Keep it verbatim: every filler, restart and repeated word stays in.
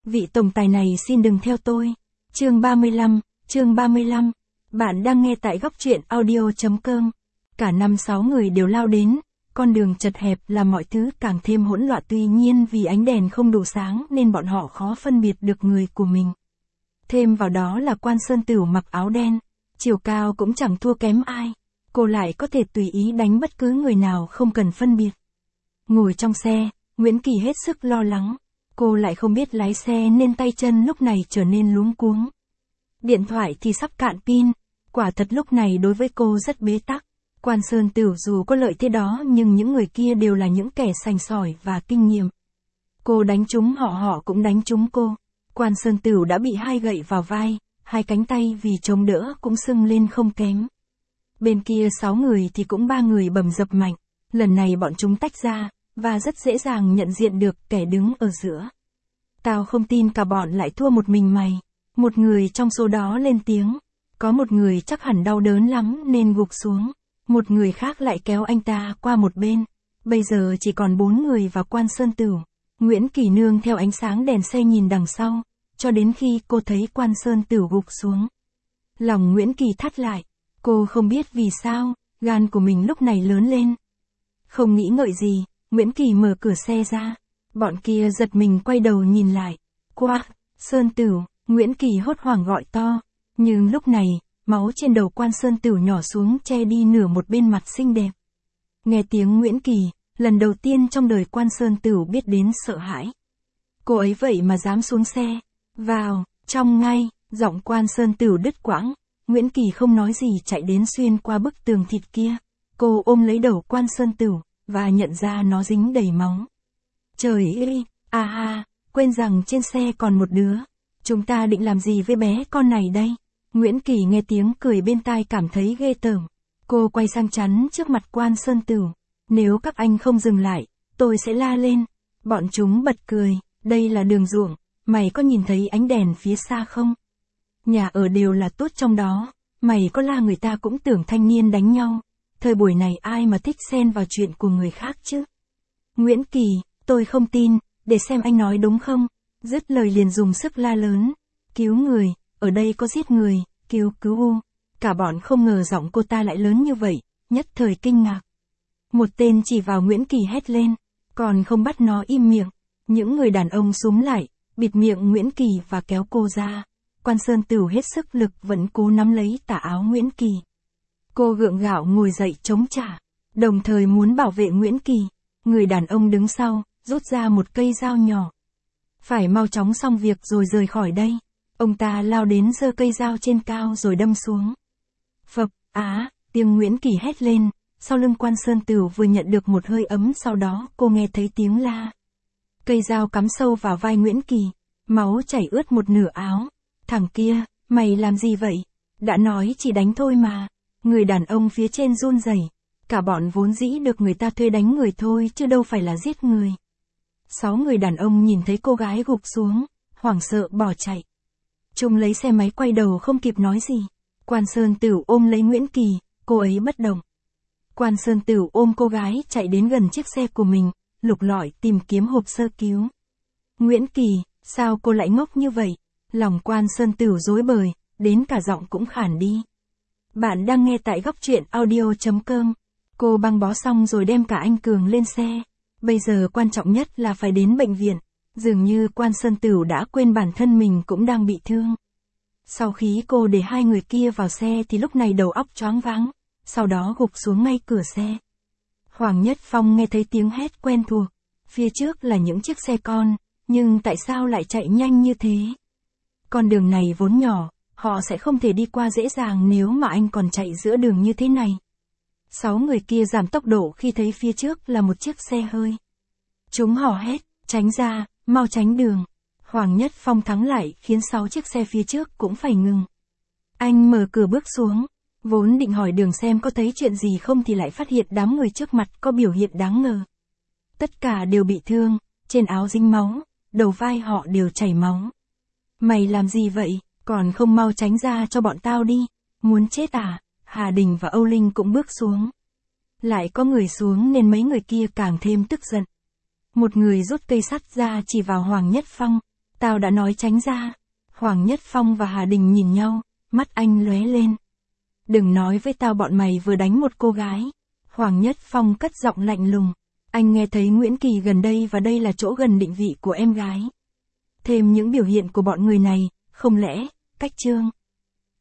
vị tổng tài này xin đừng theo tôi. Chương ba mươi lăm, chương ba mươi lăm. Bạn đang nghe tại góc truyện audio.com. Cả năm sáu người đều lao đến, con đường chật hẹp làm mọi thứ càng thêm hỗn loạn, tuy nhiên vì ánh đèn không đủ sáng nên bọn họ khó phân biệt được người của mình. Thêm vào đó là Quan Sơn Tửu mặc áo đen, chiều cao cũng chẳng thua kém ai, cô lại có thể tùy ý đánh bất cứ người nào không cần phân biệt. Ngồi trong xe, Nguyễn Kỳ hết sức lo lắng, cô lại không biết lái xe nên tay chân lúc này trở nên luống cuống. Điện thoại thì sắp cạn pin, quả thật lúc này đối với cô rất bế tắc. Quan Sơn Tửu dù có lợi thế đó nhưng những người kia đều là những kẻ sành sỏi và kinh nghiệm. Cô đánh trúng họ, họ cũng đánh trúng cô. Quan Sơn Tửu đã bị hai gậy vào vai, hai cánh tay vì chống đỡ cũng sưng lên không kém. Bên kia sáu người thì cũng ba người bầm dập mạnh, lần này bọn chúng tách ra, và rất dễ dàng nhận diện được kẻ đứng ở giữa. Tao không tin cả bọn lại thua một mình mày. Một người trong số đó lên tiếng. Có một người chắc hẳn đau đớn lắm nên gục xuống. Một người khác lại kéo anh ta qua một bên. Bây giờ chỉ còn bốn người và Quan Sơn Tửu. Nguyễn Kỳ nương theo ánh sáng đèn xe nhìn đằng sau, cho đến khi cô thấy Quan Sơn Tửu gục xuống. Lòng Nguyễn Kỳ thắt lại. Cô không biết vì sao, gan của mình lúc này lớn lên. Không nghĩ ngợi gì, Nguyễn Kỳ mở cửa xe ra. Bọn kia giật mình quay đầu nhìn lại. Qua, Sơn Tửu, Nguyễn Kỳ hốt hoảng gọi to. Nhưng lúc này, máu trên đầu Quan Sơn Tửu nhỏ xuống che đi nửa một bên mặt xinh đẹp. Nghe tiếng Nguyễn Kỳ, lần đầu tiên trong đời Quan Sơn Tửu biết đến sợ hãi. Cô ấy vậy mà dám xuống xe. Vào, trong ngay, giọng Quan Sơn Tửu đứt quãng. Nguyễn Kỳ không nói gì chạy đến xuyên qua bức tường thịt kia. Cô ôm lấy đầu Quan Sơn Tửu, và nhận ra nó dính đầy máu. Trời ơi, à ha, quên rằng trên xe còn một đứa. Chúng ta định làm gì với bé con này đây? Nguyễn Kỳ nghe tiếng cười bên tai cảm thấy ghê tởm. Cô quay sang chắn trước mặt Quan Sơn Tửu. Nếu các anh không dừng lại, tôi sẽ la lên. Bọn chúng bật cười, đây là đường ruộng, mày có nhìn thấy ánh đèn phía xa không? Nhà ở đều là tốt trong đó, mày có la người ta cũng tưởng thanh niên đánh nhau. Thời buổi này ai mà thích xen vào chuyện của người khác chứ? Nguyễn Kỳ, tôi không tin, để xem anh nói đúng không? Dứt lời liền dùng sức la lớn. Cứu người, ở đây có giết người, cứu cứu u. Cả bọn không ngờ giọng cô ta lại lớn như vậy, nhất thời kinh ngạc. Một tên chỉ vào Nguyễn Kỳ hét lên, còn không bắt nó im miệng. Những người đàn ông xúm lại, bịt miệng Nguyễn Kỳ và kéo cô ra. Quan Sơn Tửu hết sức lực vẫn cố nắm lấy tà áo Nguyễn Kỳ. Cô gượng gạo ngồi dậy chống trả, đồng thời muốn bảo vệ Nguyễn Kỳ. Người đàn ông đứng sau, rút ra một cây dao nhỏ. Phải mau chóng xong việc rồi rời khỏi đây. Ông ta lao đến giơ cây dao trên cao rồi đâm xuống. Phập, á, tiếng Nguyễn Kỳ hét lên, sau lưng Quan Sơn Tửu vừa nhận được một hơi ấm, sau đó cô nghe thấy tiếng la. Cây dao cắm sâu vào vai Nguyễn Kỳ, máu chảy ướt một nửa áo. Thằng kia, mày làm gì vậy? Đã nói chỉ đánh thôi mà. Người đàn ông phía trên run rẩy. Cả bọn vốn dĩ được người ta thuê đánh người thôi chứ đâu phải là giết người. Sáu người đàn ông nhìn thấy cô gái gục xuống, hoảng sợ bỏ chạy. Trung lấy xe máy quay đầu không kịp nói gì. Quan Sơn Tửu ôm lấy Nguyễn Kỳ, cô ấy bất động. Quan Sơn Tửu ôm cô gái chạy đến gần chiếc xe của mình, lục lọi tìm kiếm hộp sơ cứu. Nguyễn Kỳ, sao cô lại ngốc như vậy? Lòng Quan Sơn Tửu rối bời, đến cả giọng cũng khản đi. Bạn đang nghe tại góc truyện audio.com. Cô băng bó xong rồi đem cả anh Cường lên xe. Bây giờ quan trọng nhất là phải đến bệnh viện. Dường như Quan Sơn Tửu đã quên bản thân mình cũng đang bị thương. Sau khi cô để hai người kia vào xe thì lúc này đầu óc choáng váng, sau đó gục xuống ngay cửa xe. Hoàng Nhất Phong nghe thấy tiếng hét quen thuộc. Phía trước là những chiếc xe con, nhưng tại sao lại chạy nhanh như thế? Con đường này vốn nhỏ, họ sẽ không thể đi qua dễ dàng nếu mà anh còn chạy giữa đường như thế này. Sáu người kia giảm tốc độ khi thấy phía trước là một chiếc xe hơi. Chúng hò hét, tránh ra, mau tránh đường. Hoàng Nhất Phong thắng lại khiến sáu chiếc xe phía trước cũng phải ngừng. Anh mở cửa bước xuống, vốn định hỏi đường xem có thấy chuyện gì không thì lại phát hiện đám người trước mặt có biểu hiện đáng ngờ. Tất cả đều bị thương, trên áo dính máu, đầu vai họ đều chảy máu. Mày làm gì vậy, còn không mau tránh ra cho bọn tao đi, muốn chết à? Hà Đình và Âu Linh cũng bước xuống. Lại có người xuống nên mấy người kia càng thêm tức giận. Một người rút cây sắt ra chỉ vào Hoàng Nhất Phong. Tao đã nói tránh ra. Hoàng Nhất Phong và Hà Đình nhìn nhau, mắt anh lóe lên. Đừng nói với tao bọn mày vừa đánh một cô gái. Hoàng Nhất Phong cất giọng lạnh lùng. Anh nghe thấy Nguyễn Kỳ gần đây và đây là chỗ gần định vị của em gái. Thêm những biểu hiện của bọn người này, không lẽ, cách Trương